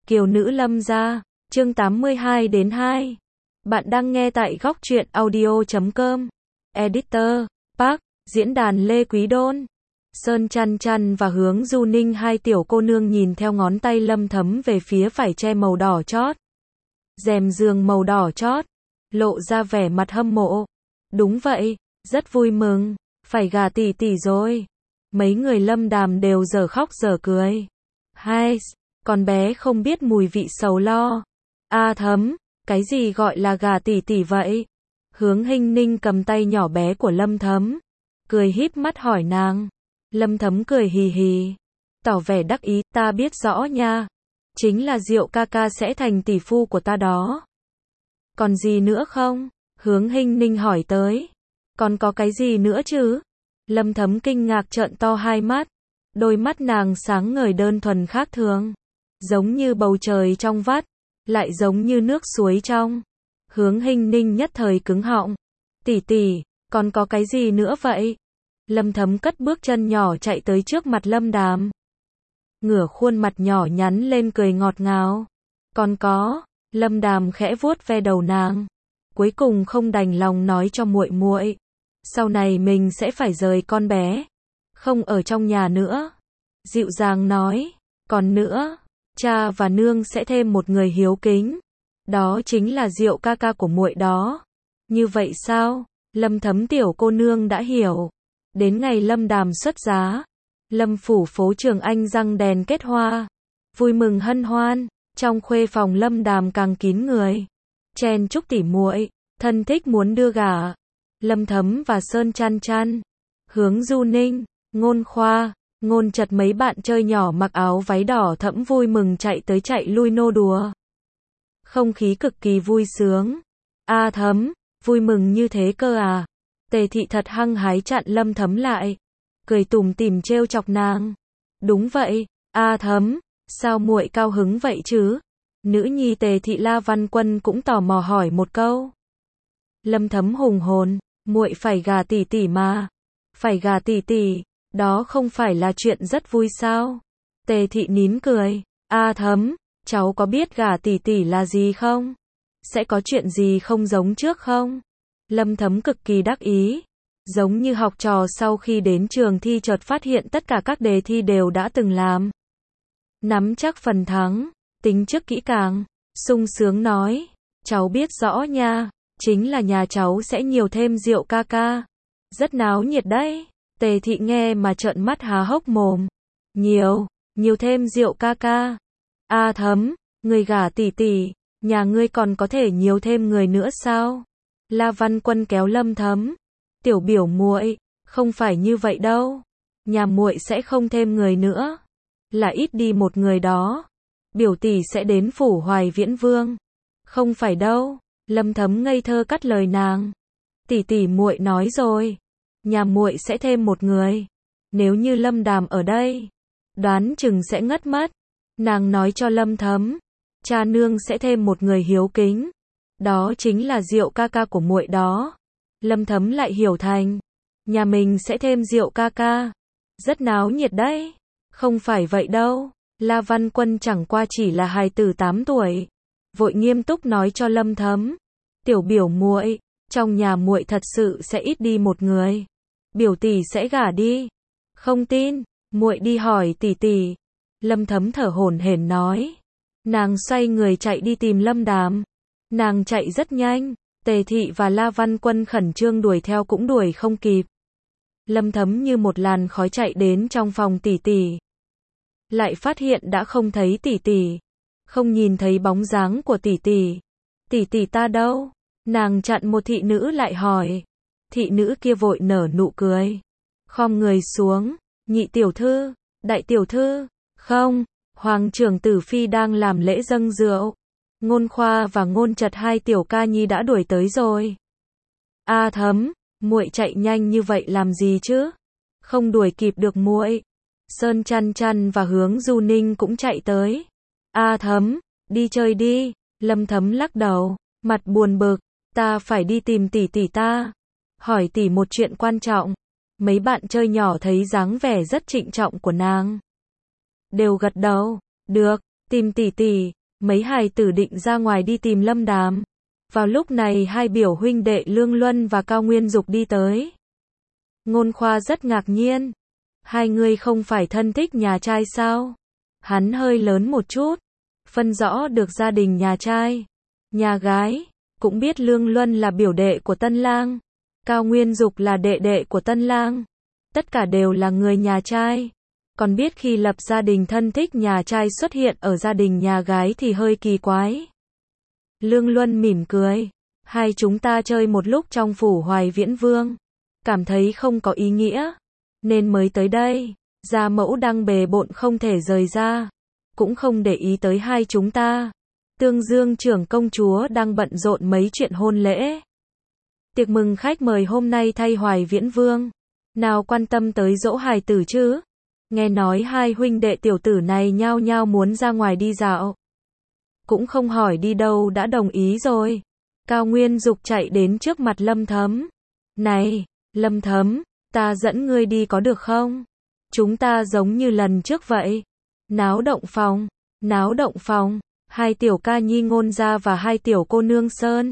Kiều nữ Lâm gia, chương 82 đến 2. Bạn đang nghe tại góc truyện audio.com. Editor, Park, diễn đàn Lê Quý Đôn. Sơn Chăn Chăn và Hướng Du Ninh, hai tiểu cô nương nhìn theo ngón tay Lâm Thấm về phía vải che màu đỏ chót. Rèm giường màu đỏ chót, lộ ra vẻ mặt hâm mộ. Đúng vậy, rất vui mừng, phải gả tỷ tỷ rồi. Mấy người Lâm Đàm đều giờ khóc giờ cười. Hai, con bé không biết mùi vị sầu lo. Thấm, cái gì gọi là gả tỷ tỷ vậy? Hướng Hinh Ninh cầm tay nhỏ bé của Lâm Thấm, cười híp mắt hỏi nàng. Lâm Thấm cười hì hì, tỏ vẻ đắc ý, ta biết rõ nha. Chính là Diệu ca ca sẽ thành tỷ phu của ta đó. Còn gì nữa không? Hướng Hinh Ninh hỏi tới. Còn có cái gì nữa chứ? Lâm Thấm kinh ngạc trợn to hai mắt. Đôi mắt nàng sáng ngời đơn thuần khác thường. Giống như bầu trời trong vắt, lại giống như nước suối trong. Hướng Hinh Ninh nhất thời cứng họng. Tỷ tỷ, còn có cái gì nữa vậy? Lâm Thấm cất bước chân nhỏ chạy tới trước mặt Lâm Đàm. Ngửa khuôn mặt nhỏ nhắn lên cười ngọt ngào. Còn có, Lâm Đàm khẽ vuốt ve đầu nàng. Cuối cùng không đành lòng nói cho muội muội. Sau này mình sẽ phải rời con bé, không ở trong nhà nữa. Dịu dàng nói, còn nữa, cha và nương sẽ thêm một người hiếu kính. Đó chính là Diệu ca ca của muội đó. Như vậy sao? Lâm Thấm tiểu cô nương đã hiểu. Đến ngày Lâm Đàm xuất giá, Lâm phủ phố Trường Anh răng đèn kết hoa, vui mừng hân hoan. Trong khuê phòng Lâm Đàm càng kín người, chen chúc tỉ muội, thân thích muốn đưa gả. Lâm Thấm và Sơn Chăn Chăn, Hướng Du Ninh, Ngôn Khoa, Ngôn Chật mấy bạn chơi nhỏ mặc áo váy đỏ thẫm vui mừng chạy tới chạy lui nô đùa. Không khí cực kỳ vui sướng. Thấm, vui mừng như thế cơ à? Tề Thị thật hăng hái chặn Lâm Thấm lại, cười tủm tỉm trêu chọc nàng. Đúng vậy, Thấm, sao muội cao hứng vậy chứ? Nữ nhi Tề Thị La Văn Quân cũng tò mò hỏi một câu. Lâm Thấm hùng hồn, muội phải gả tỷ tỷ mà. Phải gả tỷ tỷ, đó không phải là chuyện rất vui sao? Tề Thị nín cười. Thấm, cháu có biết gả tỷ tỷ là gì không? Sẽ có chuyện gì không giống trước không? Lâm Thấm cực kỳ đắc ý. Giống như học trò sau khi đến trường thi chợt phát hiện tất cả các đề thi đều đã từng làm. Nắm chắc phần thắng, tính trước kỹ càng, sung sướng nói. Cháu biết rõ nha, chính là nhà cháu sẽ nhiều thêm Diệu ca ca. Rất náo nhiệt đấy. Tề Thị nghe mà trợn mắt há hốc mồm. Nhiều thêm Diệu ca ca. Thấm, người gả tỷ tỷ, nhà ngươi còn có thể nhiều thêm người nữa sao? La Văn Quân kéo Lâm Thấm. Tiểu biểu muội, không phải như vậy đâu. Nhà muội sẽ không thêm người nữa, là ít đi một người đó. Biểu tỷ sẽ đến phủ Hoài Viễn Vương. Không phải đâu. Lâm Thấm ngây thơ cắt lời nàng. Tỷ tỷ muội nói rồi, nhà muội sẽ thêm một người. Nếu như Lâm Đàm ở đây, đoán chừng sẽ ngất mất. Nàng nói cho Lâm Thấm, cha nương sẽ thêm một người hiếu kính. Đó chính là Diệu ca ca của muội đó. Lâm Thấm lại hiểu thành, nhà mình sẽ thêm Diệu ca ca. Rất náo nhiệt đấy. Không phải vậy đâu. La Văn Quân chẳng qua chỉ là hài tử 8 tuổi. Vội nghiêm túc nói cho Lâm Thấm. Tiểu biểu muội, trong nhà muội thật sự sẽ ít đi một người. Biểu tỷ sẽ gả đi. Không tin, muội đi hỏi tỷ tỷ. Lâm Thấm thở hổn hển nói. Nàng xoay người chạy đi tìm Lâm Đàm. Nàng chạy rất nhanh, Tề Thị và La Văn Quân khẩn trương đuổi theo cũng đuổi không kịp. Lâm Thấm như một làn khói chạy đến trong phòng tỷ tỷ. Lại phát hiện đã không thấy tỷ tỷ. Không nhìn thấy bóng dáng của tỷ tỷ. Tỷ tỷ ta đâu? Nàng chặn một thị nữ lại hỏi. Thị nữ kia vội nở nụ cười, khom người xuống. Nhị tiểu thư, đại tiểu thư. Không, Hoàng trưởng tử phi đang làm lễ dâng rượu. Ngôn Khoa và Ngôn Chật hai tiểu ca nhi đã đuổi tới rồi. Thấm, muội chạy nhanh như vậy làm gì chứ? Không đuổi kịp được muội. Sơn Chăn Chăn và Hướng Du Ninh cũng chạy tới. Thấm, đi chơi đi. Lâm Thấm lắc đầu, mặt buồn bực. Ta phải đi tìm tỷ tỷ ta. Hỏi tỷ một chuyện quan trọng. Mấy bạn chơi nhỏ thấy dáng vẻ rất trịnh trọng của nàng, đều gật đầu. Được, tìm tỷ tỷ. Mấy hài tử định ra ngoài đi tìm Lâm Đàm. Vào lúc này hai biểu huynh đệ Lương Luân và Cao Nguyên Dục đi tới. Ngôn Khoa rất ngạc nhiên. Hai người không phải thân thích nhà trai sao? Hắn hơi lớn một chút, phân rõ được gia đình nhà trai, nhà gái, cũng biết Lương Luân là biểu đệ của Tân Lang, Cao Nguyên Dục là đệ đệ của Tân Lang. Tất cả đều là người nhà trai. Còn biết khi lập gia đình thân thích nhà trai xuất hiện ở gia đình nhà gái thì hơi kỳ quái. Lương Luân mỉm cười. Hai chúng ta chơi một lúc trong phủ Hoài Viễn Vương. Cảm thấy không có ý nghĩa. Nên mới tới đây. Gia mẫu đang bề bộn không thể rời ra. Cũng không để ý tới hai chúng ta. Tương Dương trưởng công chúa đang bận rộn mấy chuyện hôn lễ. Tiệc mừng khách mời hôm nay thay Hoài Viễn Vương. Nào quan tâm tới dỗ hài tử chứ. Nghe nói hai huynh đệ tiểu tử này nhao nhao muốn ra ngoài đi dạo. Cũng không hỏi đi đâu đã đồng ý rồi. Cao Nguyên Dục chạy đến trước mặt Lâm Thấm. Này, Lâm Thấm, ta dẫn ngươi đi có được không? Chúng ta giống như lần trước vậy. Náo động phòng, náo động phòng. Hai tiểu ca nhi Ngôn gia và hai tiểu cô nương Sơn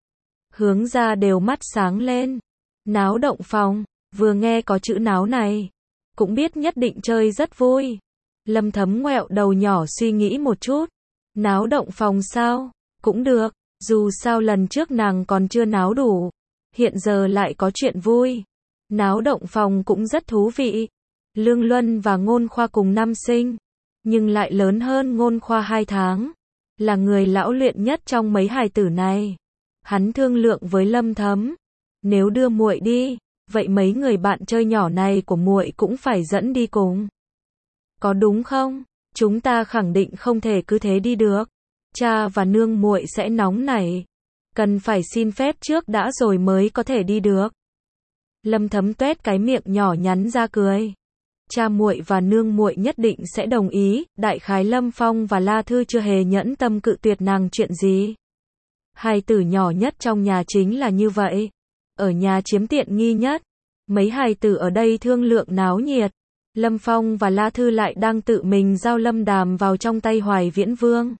Hướng gia đều mắt sáng lên. Náo động phòng, vừa nghe có chữ náo này, cũng biết nhất định chơi rất vui. Lâm Thấm ngoẹo đầu nhỏ suy nghĩ một chút. Náo động phòng sao? Cũng được, dù sao lần trước nàng còn chưa náo đủ. Hiện giờ lại có chuyện vui. Náo động phòng cũng rất thú vị. Lương Luân và Ngôn Khoa cùng năm sinh, nhưng lại lớn hơn Ngôn Khoa 2 tháng. Là người lão luyện nhất trong mấy hài tử này. Hắn thương lượng với Lâm Thấm. Nếu đưa muội đi, vậy mấy người bạn chơi nhỏ này của muội cũng phải dẫn đi cùng. Có đúng không? Chúng ta khẳng định không thể cứ thế đi được. Cha và nương muội sẽ nóng nảy. Cần phải xin phép trước đã rồi mới có thể đi được. Lâm Thấm tuét cái miệng nhỏ nhắn ra cười. Cha muội và nương muội nhất định sẽ đồng ý. Đại khái Lâm Phong và La Thư chưa hề nhẫn tâm cự tuyệt nàng chuyện gì. Hài tử nhỏ nhất trong nhà chính là như vậy. Ở nhà chiếm tiện nghi nhất. Mấy hài tử ở đây thương lượng náo nhiệt. Lâm Phong và La Thư lại đang tự mình giao Lâm Đàm vào trong tay Hoài Viễn Vương.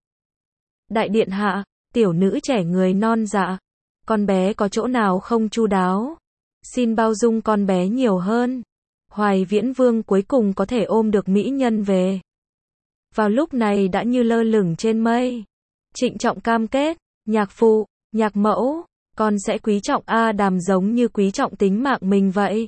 Đại điện hạ, tiểu nữ trẻ người non dạ. Con bé có chỗ nào không chu đáo? Xin bao dung con bé nhiều hơn. Hoài Viễn Vương cuối cùng có thể ôm được mỹ nhân về. Vào lúc này đã như lơ lửng trên mây. Trịnh trọng cam kết, nhạc phụ, nhạc mẫu, con sẽ quý trọng A Đàm giống như quý trọng tính mạng mình vậy.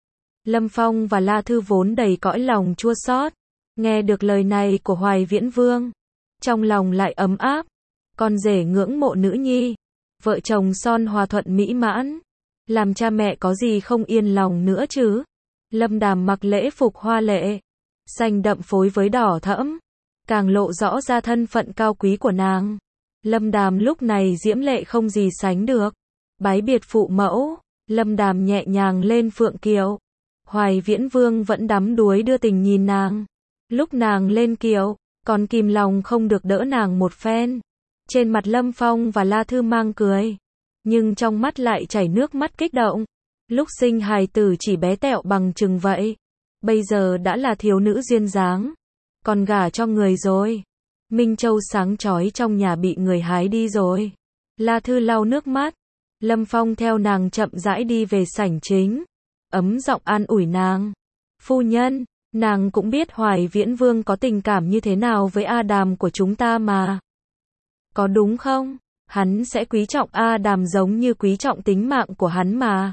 Lâm Phong và La Thư vốn đầy cõi lòng chua xót, nghe được lời này của Hoài Viễn Vương, trong lòng lại ấm áp. Con rể ngưỡng mộ nữ nhi, vợ chồng son hòa thuận mỹ mãn, làm cha mẹ có gì không yên lòng nữa chứ. Lâm Đàm mặc lễ phục hoa lệ, xanh đậm phối với đỏ thẫm, càng lộ rõ ra thân phận cao quý của nàng. Lâm Đàm lúc này diễm lệ không gì sánh được. Bái biệt phụ mẫu, Lâm Đàm nhẹ nhàng lên phượng kiệu. Hoài Viễn Vương vẫn đắm đuối đưa tình nhìn nàng. Lúc nàng lên kiệu, còn kìm lòng không được đỡ nàng một phen. Trên mặt Lâm Phong và La Thư mang cười, nhưng trong mắt lại chảy nước mắt kích động. Lúc sinh hài tử chỉ bé tẹo bằng chừng vậy, bây giờ đã là thiếu nữ duyên dáng, còn gả cho người rồi. Minh Châu sáng chói trong nhà bị người hái đi rồi. La Thư lau nước mắt. Lâm Phong theo nàng chậm rãi đi về sảnh chính, ấm giọng an ủi nàng. Phu nhân, nàng cũng biết Hoài Viễn Vương có tình cảm như thế nào với A Đàm của chúng ta mà. Có đúng không? Hắn sẽ quý trọng A Đàm giống như quý trọng tính mạng của hắn mà.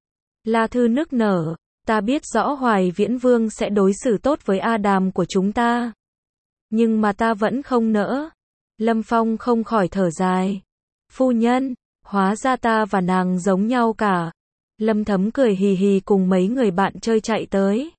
La Thư nức nở. Ta biết rõ Hoài Viễn Vương sẽ đối xử tốt với A Đàm của chúng ta, nhưng mà ta vẫn không nỡ. Lâm Phong không khỏi thở dài. Phu nhân, hóa ra ta và nàng giống nhau cả. Lâm Thấm cười hì hì cùng mấy người bạn chơi chạy tới.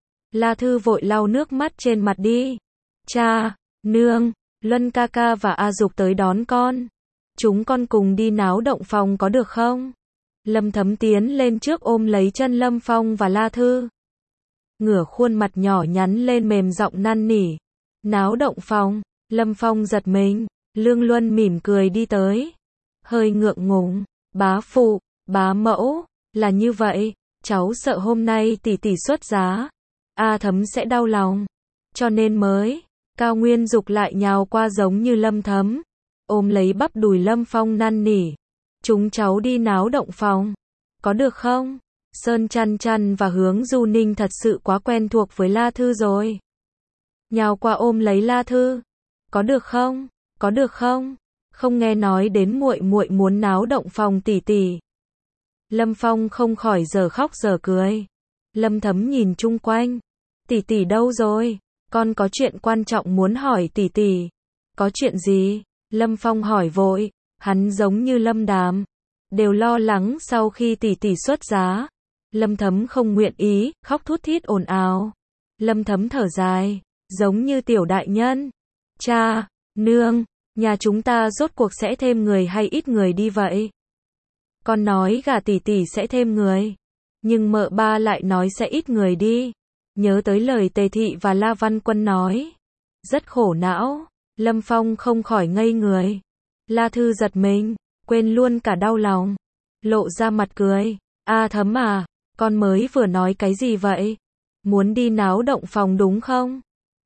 La Thư vội lau nước mắt trên mặt đi. Cha, nương, Luân ca ca và A Dục tới đón con. Chúng con cùng đi náo động phòng có được không? Lâm Thấm tiến lên trước ôm lấy chân Lâm Phong và La Thư. Ngửa khuôn mặt nhỏ nhắn lên mềm giọng năn nỉ. Náo động phòng, Lâm Phong giật mình. Lương Luân mỉm cười đi tới, hơi ngượng ngùng. Bá phụ, bá mẫu, là như vậy, cháu sợ hôm nay tỷ tỷ xuất giá, A Thấm sẽ đau lòng, cho nên mới Cao Nguyên Dục lại nhào qua giống như Lâm Thấm, ôm lấy bắp đùi Lâm Phong năn nỉ. Chúng cháu đi náo động phòng. Có được không? Sơn Chăn Chăn và Hướng Du Ninh thật sự quá quen thuộc với La Thư rồi. Nhào qua ôm lấy La Thư. Có được không? Có được không? Không nghe nói đến muội muội muốn náo động phòng tỷ tỷ. Lâm Phong không khỏi giờ khóc giờ cười. Lâm Thấm nhìn chung quanh. Tỷ tỷ đâu rồi? Con có chuyện quan trọng muốn hỏi tỷ tỷ. Có chuyện gì? Lâm Phong hỏi vội. Hắn giống như Lâm Đàm, đều lo lắng sau khi tỷ tỷ xuất giá. Lâm Thấm không nguyện ý, khóc thút thít ồn ào. Lâm Thấm thở dài, giống như tiểu đại nhân. Cha, nương, nhà chúng ta rốt cuộc sẽ thêm người hay ít người đi vậy? Con nói gả tỷ tỷ sẽ thêm người, nhưng mợ ba lại nói sẽ ít người đi. Nhớ tới lời Tề Thị và La Văn Quân nói, rất khổ não. Lâm Phong không khỏi ngây người. La Thư giật mình, quên luôn cả đau lòng, lộ ra mặt cười. Thấm à, con mới vừa nói cái gì vậy? Muốn đi náo động phòng đúng không?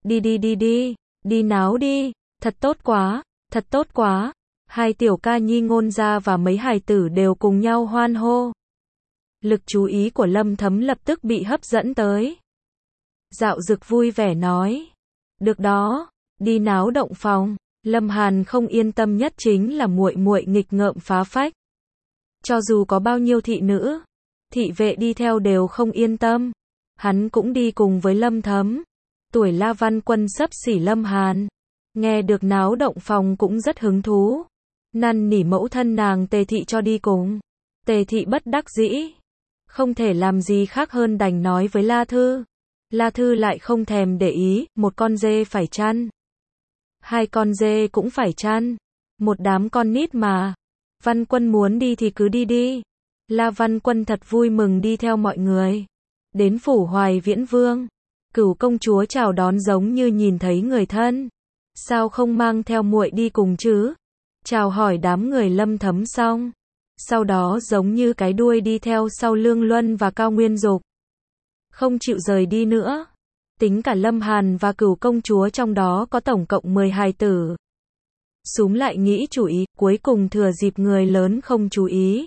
Đi náo đi, thật tốt quá, thật tốt quá. Hai tiểu ca nhi Ngôn gia và mấy hài tử đều cùng nhau hoan hô. Lực chú ý của Lâm Thấm lập tức bị hấp dẫn tới. Dạo Dực vui vẻ nói, được đó, đi náo động phòng. Lâm Hàn không yên tâm nhất chính là muội muội nghịch ngợm phá phách. Cho dù có bao nhiêu thị nữ, thị vệ đi theo đều không yên tâm. Hắn cũng đi cùng với Lâm Thấm. Tuổi La Văn Quân xấp xỉ Lâm Hàn, nghe được náo động phòng cũng rất hứng thú. Năn nỉ mẫu thân nàng Tề Thị cho đi cùng. Tề Thị bất đắc dĩ, không thể làm gì khác hơn đành nói với La Thư. La Thư lại không thèm để ý, một con dê phải chăn, hai con dê cũng phải chăn, một đám con nít mà. Văn Quân muốn đi thì cứ đi đi. La Văn Quân thật vui mừng đi theo mọi người. Đến phủ Hoài Viễn Vương, Cửu công chúa chào đón giống như nhìn thấy người thân. Sao không mang theo muội đi cùng chứ? Chào hỏi đám người Lâm Thấm xong, sau đó giống như cái đuôi đi theo sau Lương Luân và Cao Nguyên Dục, không chịu rời đi nữa. Tính cả Lâm Hàn và Cửu công chúa trong đó có tổng cộng 10 hài tử. Súm lại nghĩ chủ ý, cuối cùng thừa dịp người lớn không chú ý,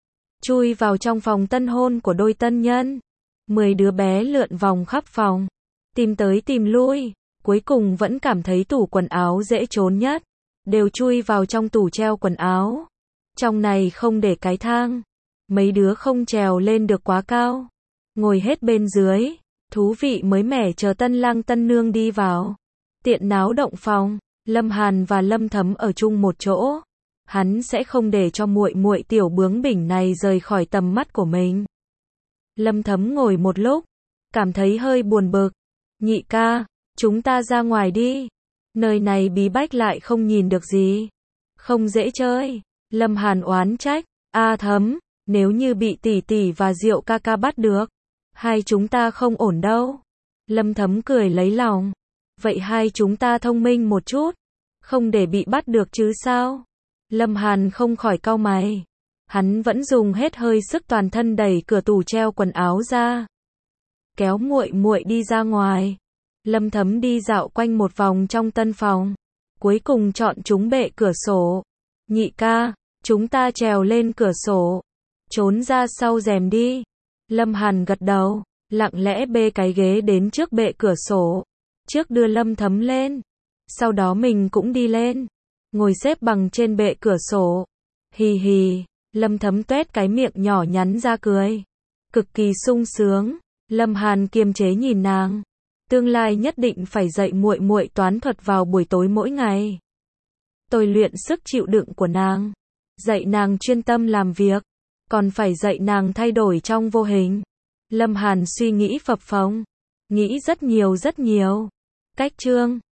chui vào trong phòng tân hôn của đôi tân nhân. 10 đứa bé lượn vòng khắp phòng, tìm tới tìm lui, cuối cùng vẫn cảm thấy tủ quần áo dễ trốn nhất, đều chui vào trong tủ treo quần áo. Trong này không để cái thang, mấy đứa không trèo lên được quá cao, ngồi hết bên dưới. Thú vị mới mẻ chờ tân lang tân nương đi vào. Tiện náo động phòng, Lâm Hàn và Lâm Thấm ở chung một chỗ. Hắn sẽ không để cho muội muội tiểu bướng bỉnh này rời khỏi tầm mắt của mình. Lâm Thấm ngồi một lúc, cảm thấy hơi buồn bực. Nhị ca, chúng ta ra ngoài đi. Nơi này bí bách lại không nhìn được gì, không dễ chơi. Lâm Hàn oán trách. Thấm, nếu như bị tỷ tỷ và Diệu ca ca bắt được, hai chúng ta không ổn đâu. Lâm Thấm cười lấy lòng. Vậy hai chúng ta thông minh một chút, không để bị bắt được chứ sao? Lâm Hàn không khỏi cau mày. Hắn vẫn dùng hết hơi sức toàn thân đẩy cửa tủ treo quần áo ra, kéo muội muội đi ra ngoài. Lâm Thấm đi dạo quanh một vòng trong tân phòng, cuối cùng chọn trúng bệ cửa sổ. Nhị ca, chúng ta trèo lên cửa sổ, trốn ra sau rèm đi. Lâm Hàn gật đầu, lặng lẽ bê cái ghế đến trước bệ cửa sổ, trước đưa Lâm Thấm lên, sau đó mình cũng đi lên, ngồi xếp bằng trên bệ cửa sổ. Hì hì, Lâm Thấm tuét cái miệng nhỏ nhắn ra cười, cực kỳ sung sướng. Lâm Hàn kiềm chế nhìn nàng, tương lai nhất định phải dạy muội muội toán thuật vào buổi tối mỗi ngày, tôi luyện sức chịu đựng của nàng, dạy nàng chuyên tâm làm việc, còn phải dạy nàng thay đổi trong vô hình. Lâm Hàn suy nghĩ phập phồng, nghĩ rất nhiều. Cách chương